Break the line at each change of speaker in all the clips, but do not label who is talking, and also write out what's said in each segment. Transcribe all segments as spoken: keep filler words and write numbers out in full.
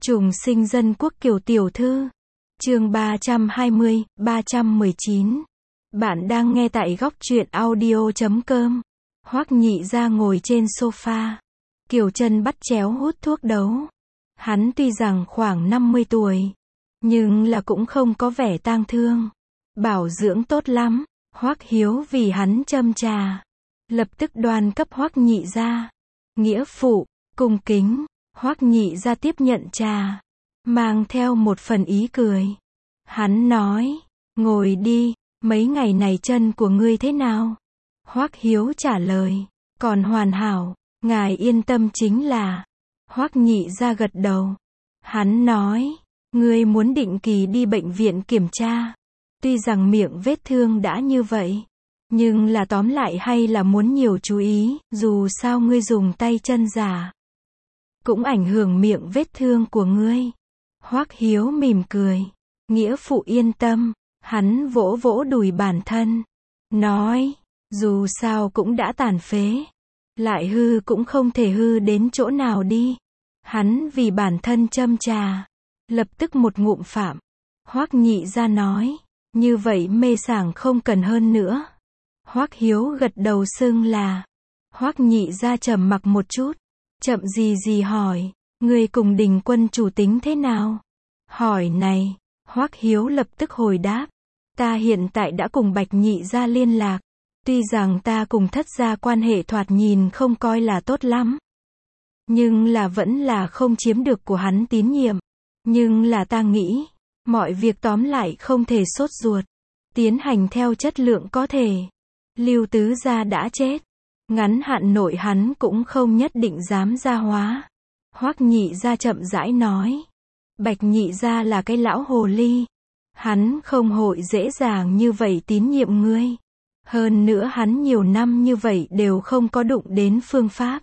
Trùng sinh dân quốc Kiều tiểu thư. Chương ba trăm hai mươi, ba trăm mười chín. Bạn đang nghe tại góc truyện audio chấm com. Hoắc Nhị Gia ngồi trên sofa. Kiều chân bắt chéo hút thuốc đấu. Hắn tuy rằng khoảng năm mươi tuổi, nhưng là cũng không có vẻ tang thương. Bảo dưỡng tốt lắm. Hoắc Hiếu vì hắn châm trà. Lập tức đoan cấp Hoắc Nhị Gia. Nghĩa phụ, cung kính. Hoắc Nhị Gia tiếp nhận trà, mang theo một phần ý cười. Hắn nói, ngồi đi, mấy ngày này chân của ngươi thế nào? Hoắc Hiếu trả lời, còn hoàn hảo, ngài yên tâm chính là. Hoắc Nhị Gia gật đầu. Hắn nói, ngươi muốn định kỳ đi bệnh viện kiểm tra. Tuy rằng miệng vết thương đã như vậy, nhưng là tóm lại hay là muốn nhiều chú ý, dù sao ngươi dùng tay chân giả cũng ảnh hưởng miệng vết thương của ngươi. Hoắc Hiếu mỉm cười. Nghĩa phụ yên tâm. Hắn vỗ vỗ đùi bản thân. Nói, dù sao cũng đã tàn phế. Lại hư cũng không thể hư đến chỗ nào đi. Hắn vì bản thân châm trà. Lập tức một ngụm phạm. Hoắc Nhị Gia nói, như vậy mê sảng không cần hơn nữa. Hoắc Hiếu gật đầu xưng là. Hoắc Nhị Gia trầm mặc một chút. Chậm gì gì hỏi, ngươi cùng Đình Quân chủ tính thế nào? Hỏi này, Hoắc Hiếu lập tức hồi đáp, ta hiện tại đã cùng Bạch Nhị Gia liên lạc. Tuy rằng ta cùng Thất gia quan hệ thoạt nhìn không coi là tốt lắm, nhưng là vẫn là không chiếm được của hắn tín nhiệm. Nhưng là ta nghĩ, mọi việc tóm lại không thể sốt ruột, tiến hành theo chất lượng có thể. Lưu Tứ gia đã chết. Ngắn hạn nội hắn cũng không nhất định dám ra hóa. Hoắc Nhị Gia chậm rãi nói. Bạch Nhị Gia là cái lão hồ ly. Hắn không hội dễ dàng như vậy tín nhiệm ngươi. Hơn nữa hắn nhiều năm như vậy đều không có đụng đến phương pháp.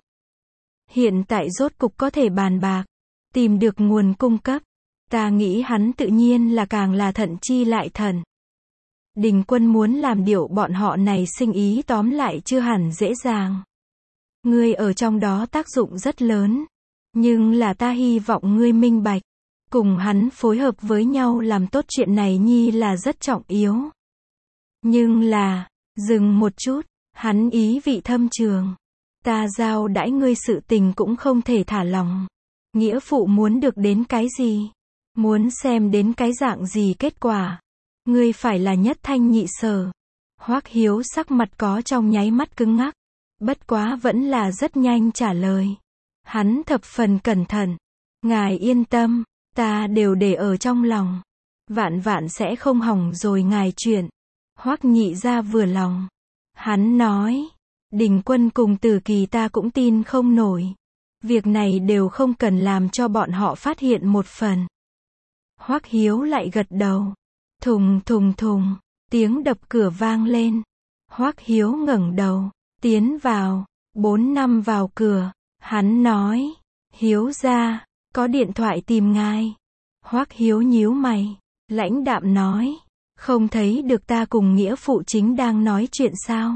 Hiện tại rốt cục có thể bàn bạc, tìm được nguồn cung cấp. Ta nghĩ hắn tự nhiên là càng là thận chi lại thận. Đình Quân muốn làm điệu bọn họ này sinh ý tóm lại chưa hẳn dễ dàng. Ngươi ở trong đó tác dụng rất lớn. Nhưng là ta hy vọng ngươi minh bạch. Cùng hắn phối hợp với nhau làm tốt chuyện này nhi là rất trọng yếu. Nhưng là, dừng một chút, hắn ý vị thâm trường. Ta giao đãi ngươi sự tình cũng không thể thả lỏng. Nghĩa phụ muốn được đến cái gì? Muốn xem đến cái dạng gì kết quả? Ngươi phải là nhất thanh nhị sở. Hoắc Hiếu sắc mặt có trong nháy mắt cứng ngắc. Bất quá vẫn là rất nhanh trả lời. Hắn thập phần cẩn thận. Ngài yên tâm, ta đều để ở trong lòng. Vạn vạn sẽ không hỏng rồi ngài chuyện. Hoắc Nhị Gia vừa lòng. Hắn nói, Đình Quân cùng Tử Kỳ ta cũng tin không nổi. Việc này đều không cần làm cho bọn họ phát hiện một phần. Hoắc Hiếu lại gật đầu. Thùng thùng thùng, tiếng đập cửa vang lên. Hoắc Hiếu ngẩng đầu, tiến vào, bốn năm vào cửa. Hắn nói, Hiếu gia, có điện thoại tìm ngài. Hoắc Hiếu nhíu mày, lãnh đạm nói, không thấy được ta cùng nghĩa phụ chính đang nói chuyện sao?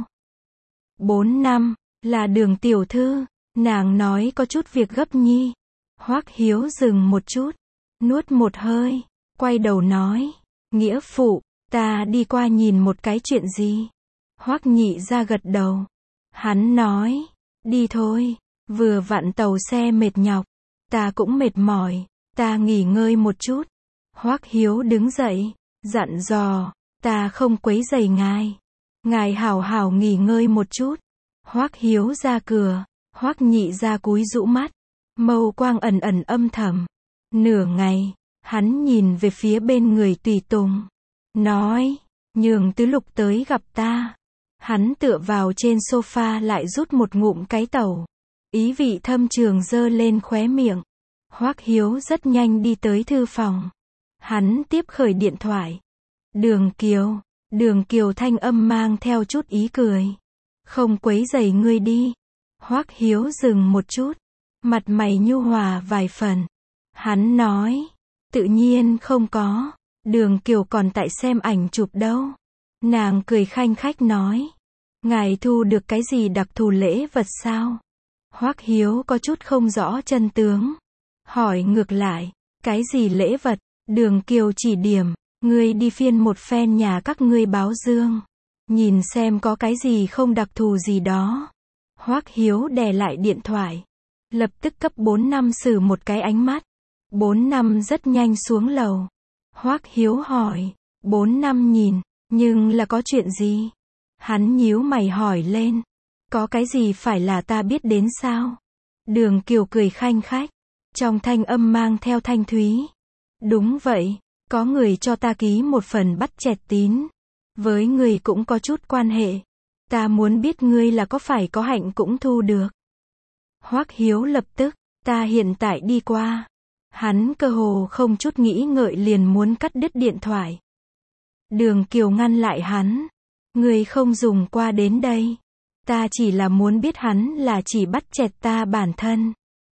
Bốn năm, là Đường tiểu thư, nàng nói có chút việc gấp nhi. Hoắc Hiếu dừng một chút, nuốt một hơi, quay đầu nói, nghĩa phụ, ta đi qua nhìn một cái chuyện gì? Hoắc Nhị Gia gật đầu. Hắn nói, đi thôi, vừa vặn tàu xe mệt nhọc, ta cũng mệt mỏi, ta nghỉ ngơi một chút. Hoắc Hiếu đứng dậy, dặn dò, ta không quấy rầy ngài. Ngài hảo hảo nghỉ ngơi một chút. Hoắc Hiếu ra cửa, Hoắc Nhị Gia cúi rũ mắt, mâu quang ẩn ẩn âm thầm. Nửa ngày, hắn nhìn về phía bên người tùy tùng, nói, nhường Tứ Lục tới gặp ta. Hắn tựa vào trên sofa lại rút một ngụm cái tẩu. Ý vị thâm trường dơ lên khóe miệng. Hoắc Hiếu rất nhanh đi tới thư phòng. Hắn tiếp khởi điện thoại. Đường Kiều. Đường Kiều thanh âm mang theo chút ý cười. Không quấy rầy ngươi đi. Hoắc Hiếu dừng một chút. Mặt mày nhu hòa vài phần. Hắn nói, tự nhiên không có. Đường Kiều còn tại xem ảnh chụp đâu. Nàng cười khanh khách nói, ngài thu được cái gì đặc thù lễ vật sao? Hoắc Hiếu có chút không rõ chân tướng. Hỏi ngược lại, Cái gì lễ vật? Đường Kiều chỉ điểm, ngươi đi phiên một phen nhà các ngươi báo dương. Nhìn xem có cái gì không đặc thù gì đó. Hoắc Hiếu đè lại điện thoại. Lập tức cấp bốn năm xử một cái ánh mắt. Bốn năm rất nhanh xuống lầu. Hoắc Hiếu hỏi. Bốn năm nhìn, nhưng là có chuyện gì? Hắn nhíu mày hỏi lên. Có cái gì phải là ta biết đến sao? Đường Kiều cười khanh khách. Trong thanh âm mang theo thanh thúy. Đúng vậy, có người cho ta ký một phần bắt chẹt tín. Với người cũng có chút quan hệ. Ta muốn biết ngươi là có phải có hạnh cũng thu được. Hoắc Hiếu lập tức, ta hiện tại đi qua. Hắn cơ hồ không chút nghĩ ngợi liền muốn cắt đứt điện thoại. Đường Kiều ngăn lại hắn. Ngươi không dùng qua đến đây. Ta chỉ là muốn biết hắn là chỉ bắt chẹt ta bản thân.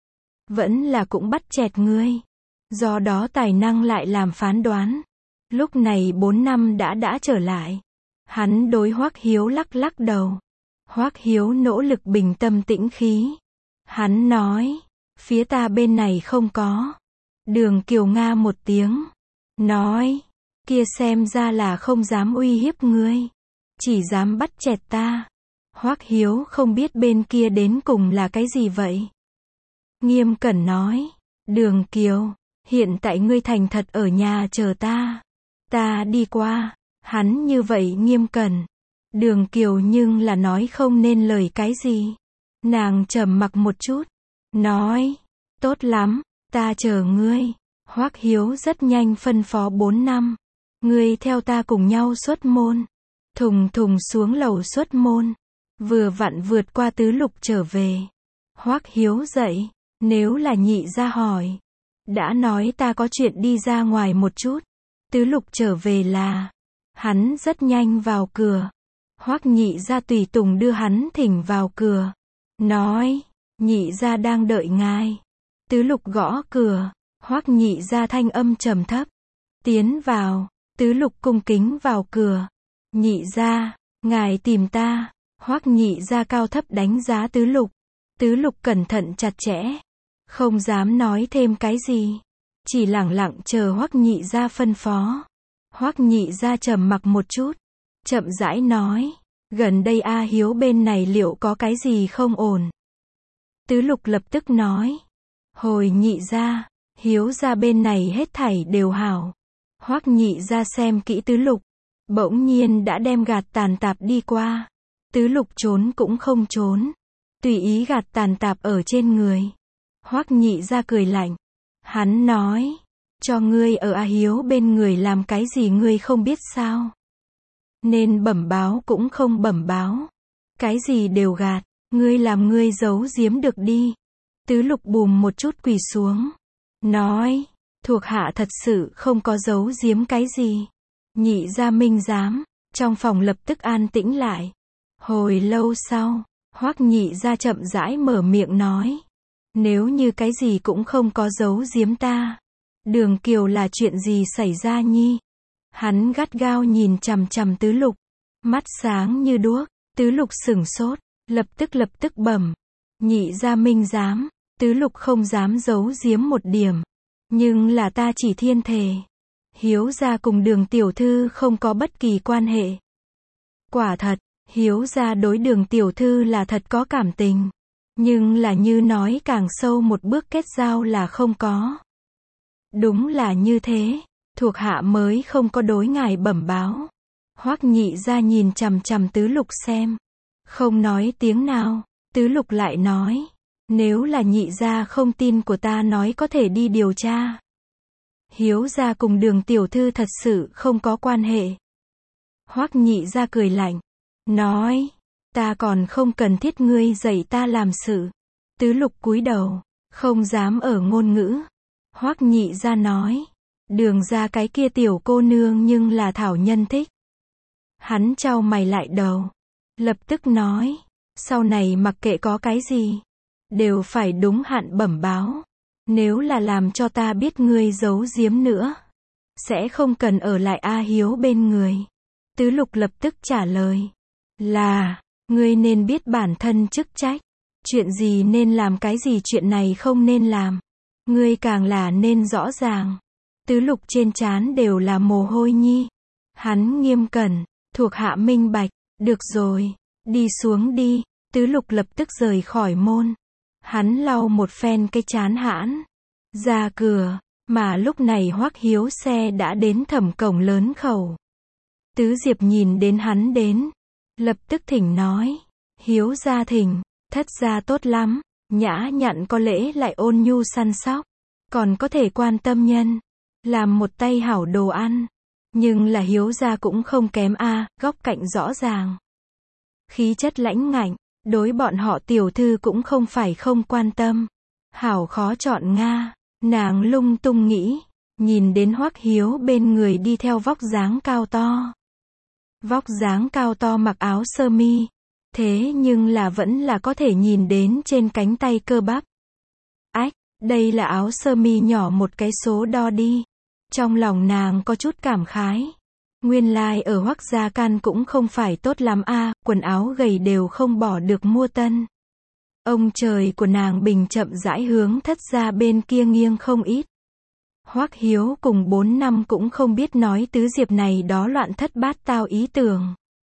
Vẫn là cũng bắt chẹt ngươi. Do đó tài năng lại làm phán đoán. Lúc này bốn năm đã đã trở lại. Hắn đối Hoắc Hiếu lắc lắc đầu. Hoắc Hiếu nỗ lực bình tâm tĩnh khí. Hắn nói, phía ta bên này không có. Đường Kiều nga một tiếng. Nói, kia xem ra là không dám uy hiếp ngươi. Chỉ dám bắt chẹt ta. Hoắc Hiếu không biết bên kia đến cùng là cái gì vậy. Nghiêm cẩn nói, Đường Kiều, hiện tại ngươi thành thật ở nhà chờ ta. Ta đi qua. Hắn như vậy nghiêm cẩn. Đường Kiều nhưng là nói không nên lời cái gì. Nàng trầm mặc một chút. Nói, tốt lắm, ta chờ ngươi. Hoắc Hiếu rất nhanh phân phó bốn năm. Ngươi theo ta cùng nhau xuất môn. Thùng thùng xuống lầu xuất môn. Vừa vặn vượt qua tứ lục trở về. Hoắc Hiếu dậy. Nếu là nhị ra hỏi. Đã nói ta có chuyện đi ra ngoài một chút. Tứ lục trở về là. Hắn rất nhanh vào cửa. Hoắc nhị ra tùy tùng đưa hắn thỉnh vào cửa. Nói. Nhị ra đang đợi ngài. Tứ lục gõ cửa. Hoắc nhị ra thanh âm trầm thấp. Tiến vào. Tứ lục cung kính vào cửa. Nhị ra. Ngài tìm ta. Hoắc nhị ra cao thấp đánh giá tứ lục. Tứ lục cẩn thận chặt chẽ. Không dám nói thêm cái gì. Chỉ lẳng lặng chờ Hoắc nhị ra phân phó. Hoắc nhị ra trầm mặc một chút. Chậm rãi nói. Gần đây A Hiếu bên này liệu có cái gì không ổn? Tứ lục lập tức nói. Hồi nhị ra. Hiếu ra bên này hết thảy đều hảo. Hoắc nhị ra xem kỹ tứ lục. Bỗng nhiên đã đem gạt tàn tạp đi qua. Tứ lục trốn cũng không trốn. Tùy ý gạt tàn tạp ở trên người. Hoắc nhị ra cười lạnh. Hắn nói. Cho ngươi ở A Hiếu bên người làm cái gì ngươi không biết sao? Nên bẩm báo cũng không bẩm báo. Cái gì đều gạt. Ngươi làm ngươi giấu giếm được đi. Tứ lục bùm một chút quỳ xuống. Nói. Thuộc hạ thật sự không có giấu giếm cái gì. Nhị ra minh giám. Trong phòng lập tức an tĩnh lại. Hồi lâu sau. Hoắc nhị ra chậm rãi mở miệng nói. Nếu như cái gì cũng không có giấu giếm ta. Đường Kiều là chuyện gì xảy ra nhi? Hắn gắt gao nhìn chằm chằm tứ lục. Mắt sáng như đuốc. Tứ lục sửng sốt. Lập tức lập tức bẩm. Nhị ra minh giám. Tứ lục không dám giấu giếm một điểm. Nhưng là ta chỉ thiên thề. Hiếu gia cùng Đường tiểu thư không có bất kỳ quan hệ. Quả thật, Hiếu gia đối Đường tiểu thư là thật có cảm tình. Nhưng là như nói càng sâu một bước kết giao là không có. Đúng là như thế. Thuộc hạ mới không có đối ngài bẩm báo. Hoắc nhị ra nhìn chằm chằm tứ lục xem. Không nói tiếng nào. Tứ lục lại nói. Nếu là nhị gia không tin của ta nói có thể đi điều tra. Hiếu gia cùng Đường tiểu thư thật sự không có quan hệ. Hoắc nhị ra cười lạnh. Nói. Ta còn không cần thiết ngươi dạy ta làm sự. Tứ lục cúi đầu. Không dám ở ngôn ngữ. Hoắc nhị ra nói. Đường ra cái kia tiểu cô nương nhưng là thảo nhân thích. Hắn chau mày lại đầu. Lập tức nói. Sau này mặc kệ có cái gì. Đều phải đúng hạn bẩm báo. Nếu là làm cho ta biết ngươi giấu giếm nữa. Sẽ không cần ở lại A Hiếu bên người. Tứ lục lập tức trả lời. Là. Ngươi nên biết bản thân chức trách. Chuyện gì nên làm cái gì chuyện này không nên làm. Ngươi càng là nên rõ ràng. Tứ lục trên trán đều là mồ hôi nhi. Hắn nghiêm cẩn, thuộc hạ minh bạch, được rồi, đi xuống đi. Tứ lục lập tức rời khỏi môn. Hắn lau một phen cái trán hãn, ra cửa, mà lúc này Hoắc Hiếu xe đã đến thẩm cổng lớn khẩu. Tứ Diệp nhìn đến hắn đến, lập tức thỉnh nói, Hiếu gia thỉnh, thất gia tốt lắm, nhã nhặn có lễ lại ôn nhu săn sóc, còn có thể quan tâm nhân, làm một tay hảo đồ ăn, nhưng là Hiếu gia cũng không kém a, góc cạnh rõ ràng. Khí chất lãnh ngạnh, đối bọn họ tiểu thư cũng không phải không quan tâm. Hảo khó chọn nga, nàng lung tung nghĩ, nhìn đến Hoắc Hiếu bên người đi theo vóc dáng cao to. Vóc dáng cao to mặc áo sơ mi, thế nhưng là vẫn là có thể nhìn đến trên cánh tay cơ bắp. Ách, đây là áo sơ mi nhỏ một cái số đo đi. Trong lòng nàng có chút cảm khái. Nguyên lai like ở Hoắc gia can cũng không phải tốt lắm a, quần áo gầy đều không bỏ được mua tân. Ông trời của nàng bình chậm rãi hướng thất gia bên kia nghiêng không ít. Hoắc Hiếu cùng bốn năm cũng không biết nói Tứ Diệp này đó loạn thất bát tao ý tưởng.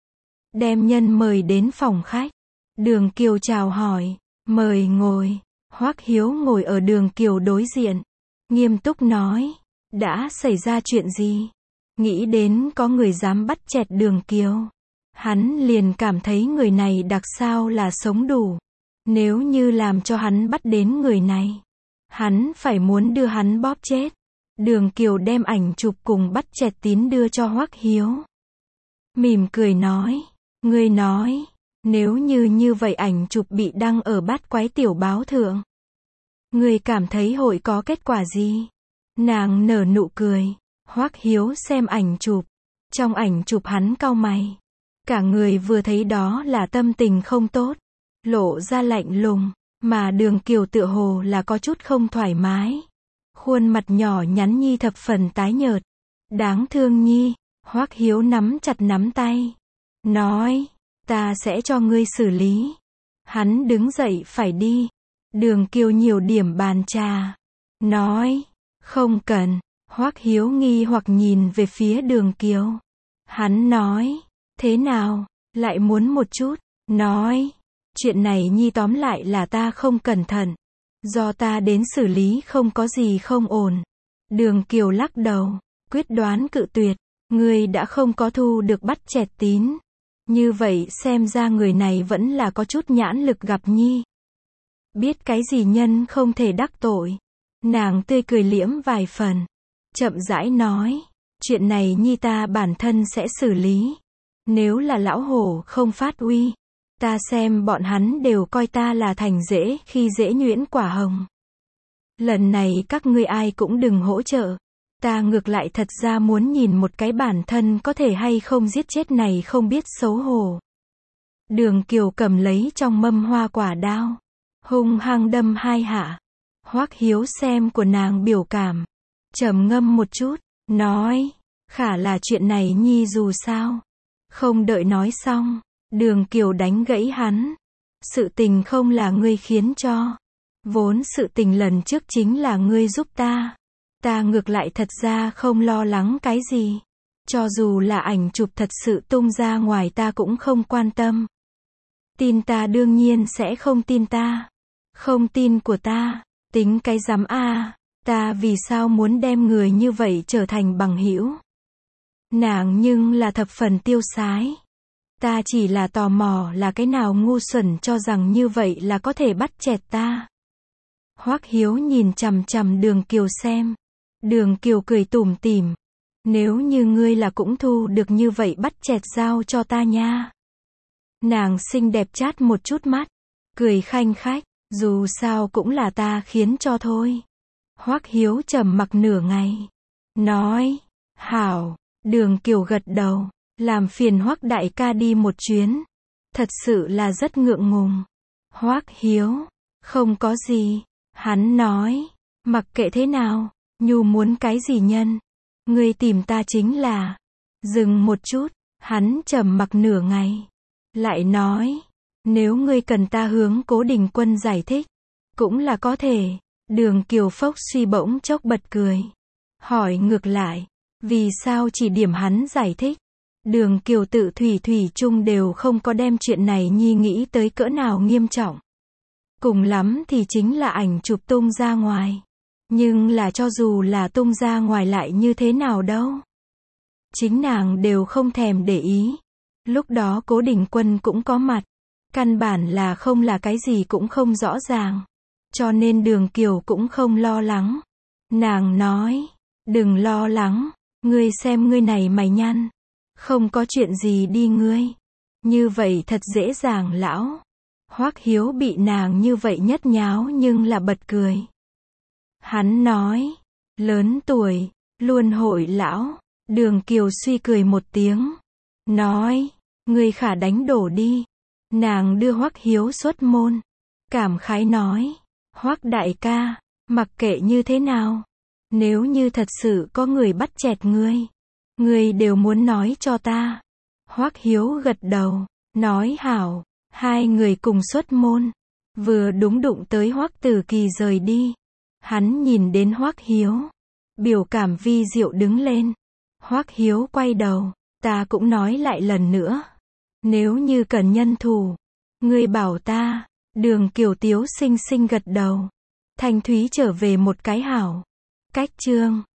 Đem nhân mời đến phòng khách. Đường Kiều chào hỏi, mời ngồi. Hoắc Hiếu ngồi ở Đường Kiều đối diện, nghiêm túc nói, đã xảy ra chuyện gì? Nghĩ đến có người dám bắt chẹt Đường Kiều. Hắn liền cảm thấy người này đặc sao là sống đủ. Nếu như làm cho hắn bắt đến người này, hắn phải muốn đưa hắn bóp chết. Đường Kiều đem ảnh chụp cùng bắt chẹt tín đưa cho Hoắc Hiếu. Mỉm cười nói, ngươi nói, nếu như như vậy ảnh chụp bị đăng ở bát quái tiểu báo thượng, ngươi cảm thấy hội có kết quả gì? Nàng nở nụ cười. Hoắc Hiếu xem ảnh chụp, trong ảnh chụp hắn cau mày, cả người vừa thấy đó là tâm tình không tốt, lộ ra lạnh lùng, mà Đường Kiều tựa hồ là có chút không thoải mái, khuôn mặt nhỏ nhắn nhi thập phần tái nhợt, đáng thương nhi. Hoắc Hiếu nắm chặt nắm tay, nói, ta sẽ cho ngươi xử lý. Hắn đứng dậy phải đi. Đường Kiều nhiều điểm bàn trà, nói, không cần. Hoắc Hiếu nghi hoặc nhìn về phía Đường Kiều. Hắn nói, thế nào, lại muốn một chút, nói, chuyện này nhi tóm lại là ta không cẩn thận, do ta đến xử lý không có gì không ổn. Đường Kiều lắc đầu, quyết đoán cự tuyệt, ngươi đã không có thu được bắt chẹt tín. Như vậy xem ra người này vẫn là có chút nhãn lực gặp nhi. Biết cái gì nhân không thể đắc tội. Nàng tươi cười liễm vài phần. Chậm rãi nói, chuyện này nhi ta bản thân sẽ xử lý. Nếu là lão hổ không phát uy, ta xem bọn hắn đều coi ta là thành dễ khi dễ nhuyễn quả hồng. Lần này các ngươi ai cũng đừng hỗ trợ. Ta ngược lại thật ra muốn nhìn một cái bản thân có thể hay không giết chết này không biết xấu hổ. Đường Kiều cầm lấy trong mâm hoa quả đao, hung hăng đâm hai hạ. Hoắc Hiếu xem của nàng biểu cảm, trầm ngâm một chút, nói, khả là chuyện này nhi dù sao. Không đợi nói xong, Đường Kiều đánh gãy hắn. Sự tình không là ngươi khiến cho. Vốn sự tình lần trước chính là ngươi giúp ta. Ta ngược lại thật ra không lo lắng cái gì. Cho dù là ảnh chụp thật sự tung ra ngoài ta cũng không quan tâm. Tin ta đương nhiên sẽ không tin ta. Không tin của ta, tính cái rắm a. Ta vì sao muốn đem người như vậy trở thành bằng hữu? Nàng nhưng là thập phần tiêu sái. Ta chỉ là tò mò là cái nào ngu xuẩn cho rằng như vậy là có thể bắt chẹt ta. Hoắc Hiếu nhìn chằm chằm Đường Kiều xem. Đường Kiều cười tủm tỉm. Nếu như ngươi là cũng thu được như vậy bắt chẹt giao cho ta nha. Nàng xinh đẹp chát một chút mắt. Cười khanh khách. Dù sao cũng là ta khiến cho thôi. Hoắc Hiếu trầm mặc nửa ngày. Nói. Hảo. Đường Kiều gật đầu. Làm phiền Hoắc đại ca đi một chuyến. Thật sự là rất ngượng ngùng. Hoắc Hiếu. Không có gì. Hắn nói. Mặc kệ thế nào. Nhu muốn cái gì nhân? Ngươi tìm ta chính là. Dừng một chút. Hắn trầm mặc nửa ngày. Lại nói. Nếu ngươi cần ta hướng Cố Đình Quân giải thích. Cũng là có thể. Đường Kiều Phốc suy bỗng chốc bật cười. Hỏi ngược lại, vì sao chỉ điểm hắn giải thích? Đường Kiều tự thủy thủy chung đều không có đem chuyện này nhi nghĩ tới cỡ nào nghiêm trọng. Cùng lắm thì chính là ảnh chụp tung ra ngoài. Nhưng là cho dù là tung ra ngoài lại như thế nào đâu. Chính nàng đều không thèm để ý. Lúc đó Cố Đình Quân cũng có mặt. Căn bản là không là cái gì cũng không rõ ràng. Cho nên Đường Kiều cũng không lo lắng. Nàng nói, đừng lo lắng, ngươi xem ngươi này mày nhăn. Không có chuyện gì đi ngươi. Như vậy thật dễ dàng lão. Hoắc Hiếu bị nàng như vậy nhất nháo nhưng là bật cười. Hắn nói, lớn tuổi, luôn hội lão. Đường Kiều suy cười một tiếng. Nói, ngươi khả đánh đổ đi. Nàng đưa Hoắc Hiếu xuất môn. Cảm khái nói, Hoắc đại ca, mặc kệ như thế nào. Nếu như thật sự có người bắt chẹt ngươi, ngươi đều muốn nói cho ta. Hoắc Hiếu gật đầu, nói hảo. Hai người cùng xuất môn. Vừa đúng đụng tới Hoắc Tử Kỳ rời đi. Hắn nhìn đến Hoắc Hiếu. Biểu cảm vi diệu đứng lên. Hoắc Hiếu quay đầu. Ta cũng nói lại lần nữa. Nếu như cần nhân thủ, ngươi bảo ta. Đường Kiều Tiếu xinh xinh gật đầu. Thanh thúy trở về một cái hảo. Cách chương.